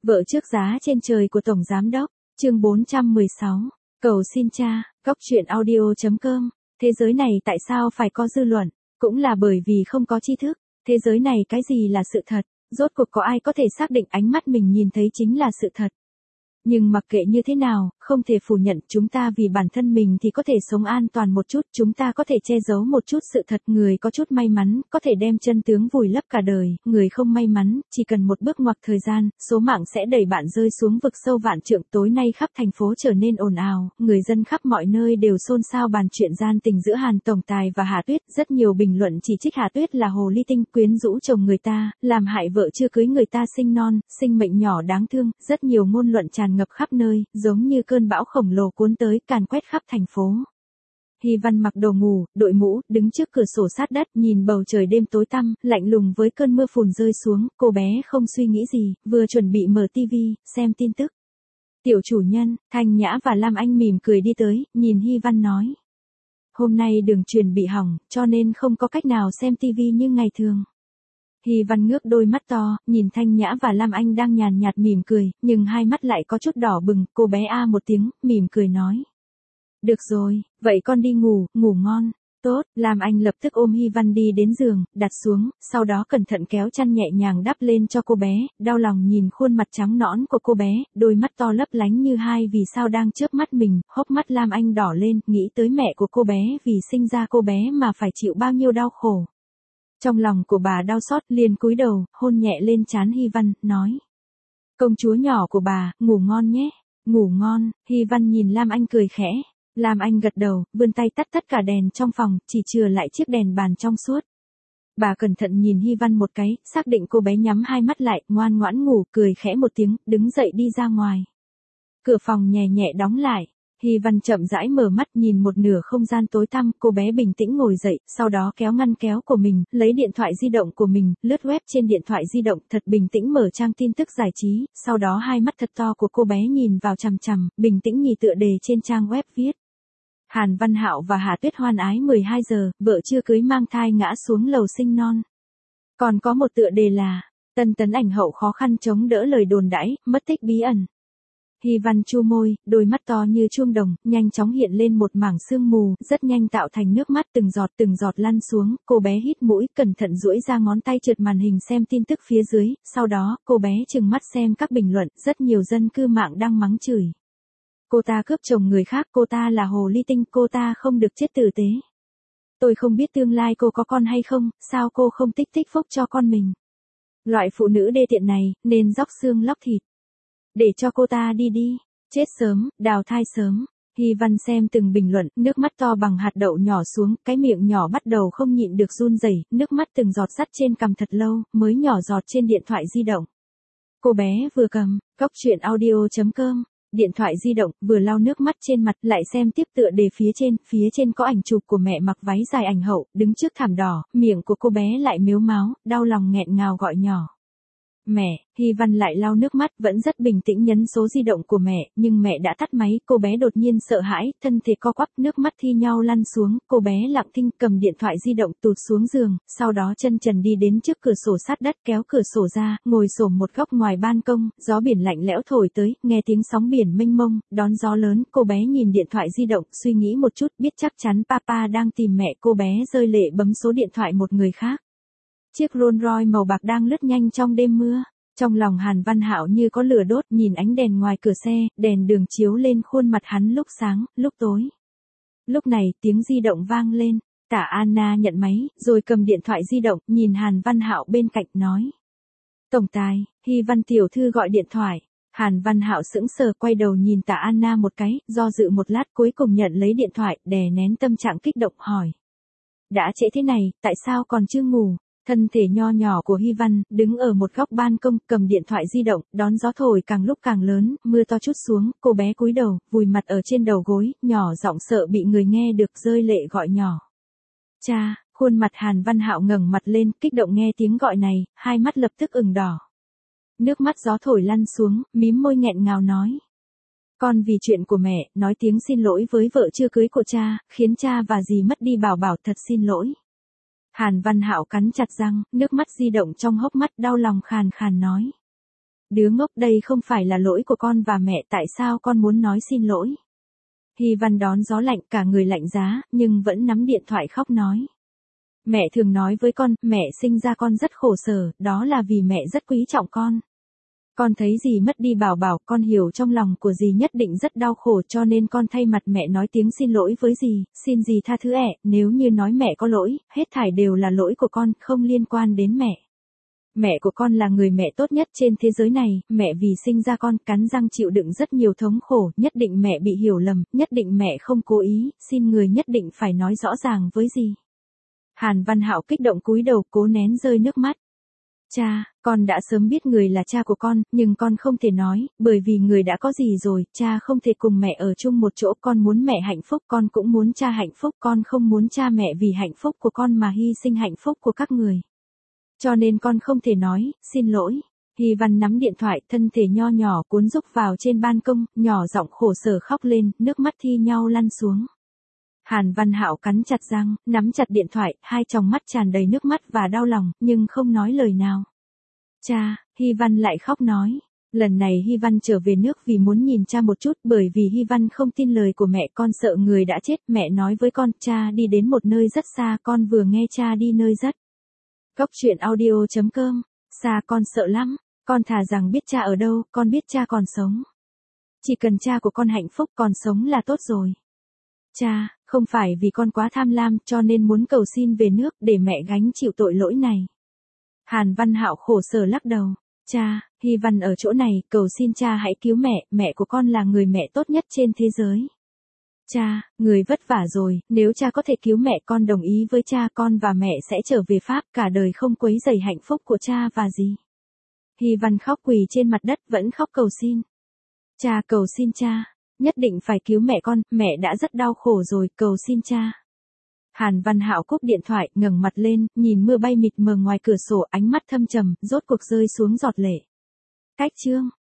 Vợ trước giá trên trời của Tổng Giám Đốc, chương 416, cầu xin cha, góc truyện audio.com, thế giới này tại sao phải có dư luận, cũng là bởi vì không có tri thức, thế giới này cái gì là sự thật, rốt cuộc có ai có thể xác định ánh mắt mình nhìn thấy chính là sự thật. Nhưng mặc kệ như thế nào, không thể phủ nhận chúng ta vì bản thân mình thì có thể sống an toàn một chút, chúng ta có thể che giấu một chút sự thật, người có chút may mắn, có thể đem chân tướng vùi lấp cả đời, người không may mắn, chỉ cần một bước ngoặt thời gian, số mạng sẽ đẩy bạn rơi xuống vực sâu vạn trượng. Tối nay khắp thành phố trở nên ồn ào, người dân khắp mọi nơi đều xôn xao bàn chuyện gian tình giữa Hàn Tổng Tài và Hà Tuyết, rất nhiều bình luận chỉ trích Hà Tuyết là hồ ly tinh, quyến rũ chồng người ta, làm hại vợ chưa cưới người ta sinh non, sinh mệnh nhỏ đáng thương, rất nhiều ngôn luận tràn ngập khắp nơi, giống như cơn bão khổng lồ cuốn tới, càn quét khắp thành phố. Hy Văn mặc đồ ngủ, đội mũ, đứng trước cửa sổ sát đất, nhìn bầu trời đêm tối tăm, lạnh lùng với cơn mưa phùn rơi xuống, cô bé không suy nghĩ gì, vừa chuẩn bị mở tivi, xem tin tức. Tiểu chủ nhân, Thanh Nhã và Lam Anh mỉm cười đi tới, nhìn Hy Văn nói. Hôm nay đường truyền bị hỏng, cho nên không có cách nào xem tivi như ngày thường. Hy Văn ngước đôi mắt to, nhìn Thanh Nhã và Lam Anh đang nhàn nhạt mỉm cười, nhưng hai mắt lại có chút đỏ bừng, cô bé a một tiếng, mỉm cười nói. Được rồi, vậy con đi ngủ, ngủ ngon. Tốt, Lam Anh lập tức ôm Hy Văn đi đến giường, đặt xuống, sau đó cẩn thận kéo chăn nhẹ nhàng đắp lên cho cô bé, đau lòng nhìn khuôn mặt trắng nõn của cô bé, đôi mắt to lấp lánh như hai vì sao đang chớp mắt mình, hốc mắt Lam Anh đỏ lên, nghĩ tới mẹ của cô bé vì sinh ra cô bé mà phải chịu bao nhiêu đau khổ. Trong lòng của bà đau xót, liền cúi đầu, hôn nhẹ lên trán Hy Văn, nói. Công chúa nhỏ của bà, ngủ ngon nhé, ngủ ngon. Hy Văn nhìn Lam Anh cười khẽ. Lam Anh gật đầu, vươn tay tắt tất cả đèn trong phòng, chỉ chừa lại chiếc đèn bàn trong suốt. Bà cẩn thận nhìn Hy Văn một cái, xác định cô bé nhắm hai mắt lại, ngoan ngoãn ngủ, cười khẽ một tiếng, đứng dậy đi ra ngoài. Cửa phòng nhẹ nhẹ đóng lại. Hy Văn chậm rãi mở mắt nhìn một nửa không gian tối tăm, cô bé bình tĩnh ngồi dậy, sau đó kéo ngăn kéo của mình, lấy điện thoại di động của mình, lướt web trên điện thoại di động, thật bình tĩnh mở trang tin tức giải trí, sau đó hai mắt thật to của cô bé nhìn vào chằm chằm, bình tĩnh nhìn tựa đề trên trang web viết. Hàn Văn Hạo và Hà Tuyết hoan ái 12 giờ, vợ chưa cưới mang thai ngã xuống lầu sinh non. Còn có một tựa đề là, Tân Tấn ảnh hậu khó khăn chống đỡ lời đồn đãi, mất tích bí ẩn. Hy Văn chu môi, đôi mắt to như chuông đồng, nhanh chóng hiện lên một mảng sương mù, rất nhanh tạo thành nước mắt từng giọt lăn xuống, cô bé hít mũi, cẩn thận duỗi ra ngón tay trượt màn hình xem tin tức phía dưới, sau đó, cô bé trừng mắt xem các bình luận, rất nhiều dân cư mạng đang mắng chửi. Cô ta cướp chồng người khác, cô ta là hồ ly tinh, cô ta không được chết tử tế. Tôi không biết tương lai cô có con hay không, sao cô không tích phúc cho con mình. Loại phụ nữ đê tiện này, nên róc xương lóc thịt. Để cho cô ta đi, chết sớm, đào thai sớm. Hy Văn xem từng bình luận, nước mắt to bằng hạt đậu nhỏ xuống, cái miệng nhỏ bắt đầu không nhịn được run rẩy, nước mắt từng giọt sắt trên cằm thật lâu, mới nhỏ giọt trên điện thoại di động. Cô bé vừa cầm, góc truyện audio.com, điện thoại di động, vừa lau nước mắt trên mặt, lại xem tiếp tựa đề phía trên có ảnh chụp của mẹ mặc váy dài ảnh hậu, đứng trước thảm đỏ, miệng của cô bé lại mếu máo, đau lòng nghẹn ngào gọi nhỏ. Mẹ, Hy Văn lại lau nước mắt, vẫn rất bình tĩnh nhấn số di động của mẹ, nhưng mẹ đã tắt máy, cô bé đột nhiên sợ hãi, thân thể co quắp, nước mắt thi nhau lăn xuống, cô bé lặng thinh cầm điện thoại di động tụt xuống giường, sau đó chân trần đi đến trước cửa sổ sát đất, kéo cửa sổ ra, ngồi xổm một góc ngoài ban công, gió biển lạnh lẽo thổi tới, nghe tiếng sóng biển mênh mông, đón gió lớn, cô bé nhìn điện thoại di động, suy nghĩ một chút, biết chắc chắn papa đang tìm mẹ, cô bé rơi lệ bấm số điện thoại một người khác. Chiếc Rolls Royce màu bạc đang lướt nhanh trong đêm mưa. Trong lòng Hàn Văn Hạo như có lửa đốt, nhìn ánh đèn ngoài cửa xe, đèn đường chiếu lên khuôn mặt hắn lúc sáng, lúc tối. Lúc này, tiếng di động vang lên, Tả Anna nhận máy, rồi cầm điện thoại di động, nhìn Hàn Văn Hạo bên cạnh, nói. Tổng tài, Hy Văn tiểu thư gọi điện thoại. Hàn Văn Hạo sững sờ quay đầu nhìn Tả Anna một cái, do dự một lát cuối cùng nhận lấy điện thoại, đè nén tâm trạng kích động hỏi. Đã trễ thế này, tại sao còn chưa ngủ? Thân thể nho nhỏ của Hy Văn, đứng ở một góc ban công, cầm điện thoại di động, đón gió thổi càng lúc càng lớn, mưa to chút xuống, cô bé cúi đầu, vùi mặt ở trên đầu gối, nhỏ giọng sợ bị người nghe được rơi lệ gọi nhỏ. Cha, khuôn mặt Hàn Văn Hạo ngẩng mặt lên, kích động nghe tiếng gọi này, hai mắt lập tức ửng đỏ. Nước mắt gió thổi lăn xuống, mím môi nghẹn ngào nói. Con vì chuyện của mẹ, nói tiếng xin lỗi với vợ chưa cưới của cha, khiến cha và dì mất đi bảo thật xin lỗi. Hàn Văn Hạo cắn chặt răng, nước mắt di động trong hốc mắt đau lòng khàn khàn nói. Đứa ngốc, đây không phải là lỗi của con và mẹ, tại sao con muốn nói xin lỗi? Hy Văn đón gió lạnh, cả người lạnh giá, nhưng vẫn nắm điện thoại khóc nói. Mẹ thường nói với con, mẹ sinh ra con rất khổ sở, đó là vì mẹ rất quý trọng con. Con thấy dì mất đi bảo bảo, con hiểu trong lòng của dì nhất định rất đau khổ, cho nên con thay mặt mẹ nói tiếng xin lỗi với dì, xin dì tha thứ ẹ, nếu như nói mẹ có lỗi, hết thảy đều là lỗi của con, không liên quan đến mẹ. Mẹ của con là người mẹ tốt nhất trên thế giới này, mẹ vì sinh ra con, cắn răng chịu đựng rất nhiều thống khổ, nhất định mẹ bị hiểu lầm, nhất định mẹ không cố ý, xin người nhất định phải nói rõ ràng với dì. Hàn Văn Hạo kích động cúi đầu, cố nén rơi nước mắt. Cha, con đã sớm biết người là cha của con, nhưng con không thể nói, bởi vì người đã có gì rồi, cha không thể cùng mẹ ở chung một chỗ, con muốn mẹ hạnh phúc, con cũng muốn cha hạnh phúc, con không muốn cha mẹ vì hạnh phúc của con mà hy sinh hạnh phúc của các người. Cho nên con không thể nói, xin lỗi. Hy Văn nắm điện thoại, thân thể nho nhỏ cuốn rúc vào trên ban công, nhỏ giọng khổ sở khóc lên, nước mắt thi nhau lăn xuống. Hàn Văn Hạo cắn chặt răng, nắm chặt điện thoại, hai tròng mắt tràn đầy nước mắt và đau lòng, nhưng không nói lời nào. Cha, Hy Văn lại khóc nói. Lần này Hy Văn trở về nước vì muốn nhìn cha một chút, bởi vì Hy Văn không tin lời của mẹ, con sợ người đã chết, mẹ nói với con, cha đi đến một nơi rất xa, con vừa nghe cha đi nơi rất. Góc truyện audio.com, xa con sợ lắm, con thà rằng biết cha ở đâu, con biết cha còn sống. Chỉ cần cha của con hạnh phúc còn sống là tốt rồi. Cha, không phải vì con quá tham lam cho nên muốn cầu xin về nước để mẹ gánh chịu tội lỗi này. Hàn Văn Hạo khổ sở lắc đầu. Cha, Hy Văn ở chỗ này, cầu xin cha hãy cứu mẹ, mẹ của con là người mẹ tốt nhất trên thế giới. Cha, người vất vả rồi, nếu cha có thể cứu mẹ con đồng ý với cha, con và mẹ sẽ trở về Pháp, cả đời không quấy rầy hạnh phúc của cha và dì. Hy Văn khóc quỳ trên mặt đất vẫn khóc cầu xin. Cha, cầu xin cha, nhất định phải cứu mẹ con, mẹ đã rất đau khổ rồi, cầu xin cha. Hàn Văn Hạo cúp điện thoại, ngẩng mặt lên, nhìn mưa bay mịt mờ ngoài cửa sổ, ánh mắt thâm trầm, rốt cuộc rơi xuống giọt lệ. Cách chương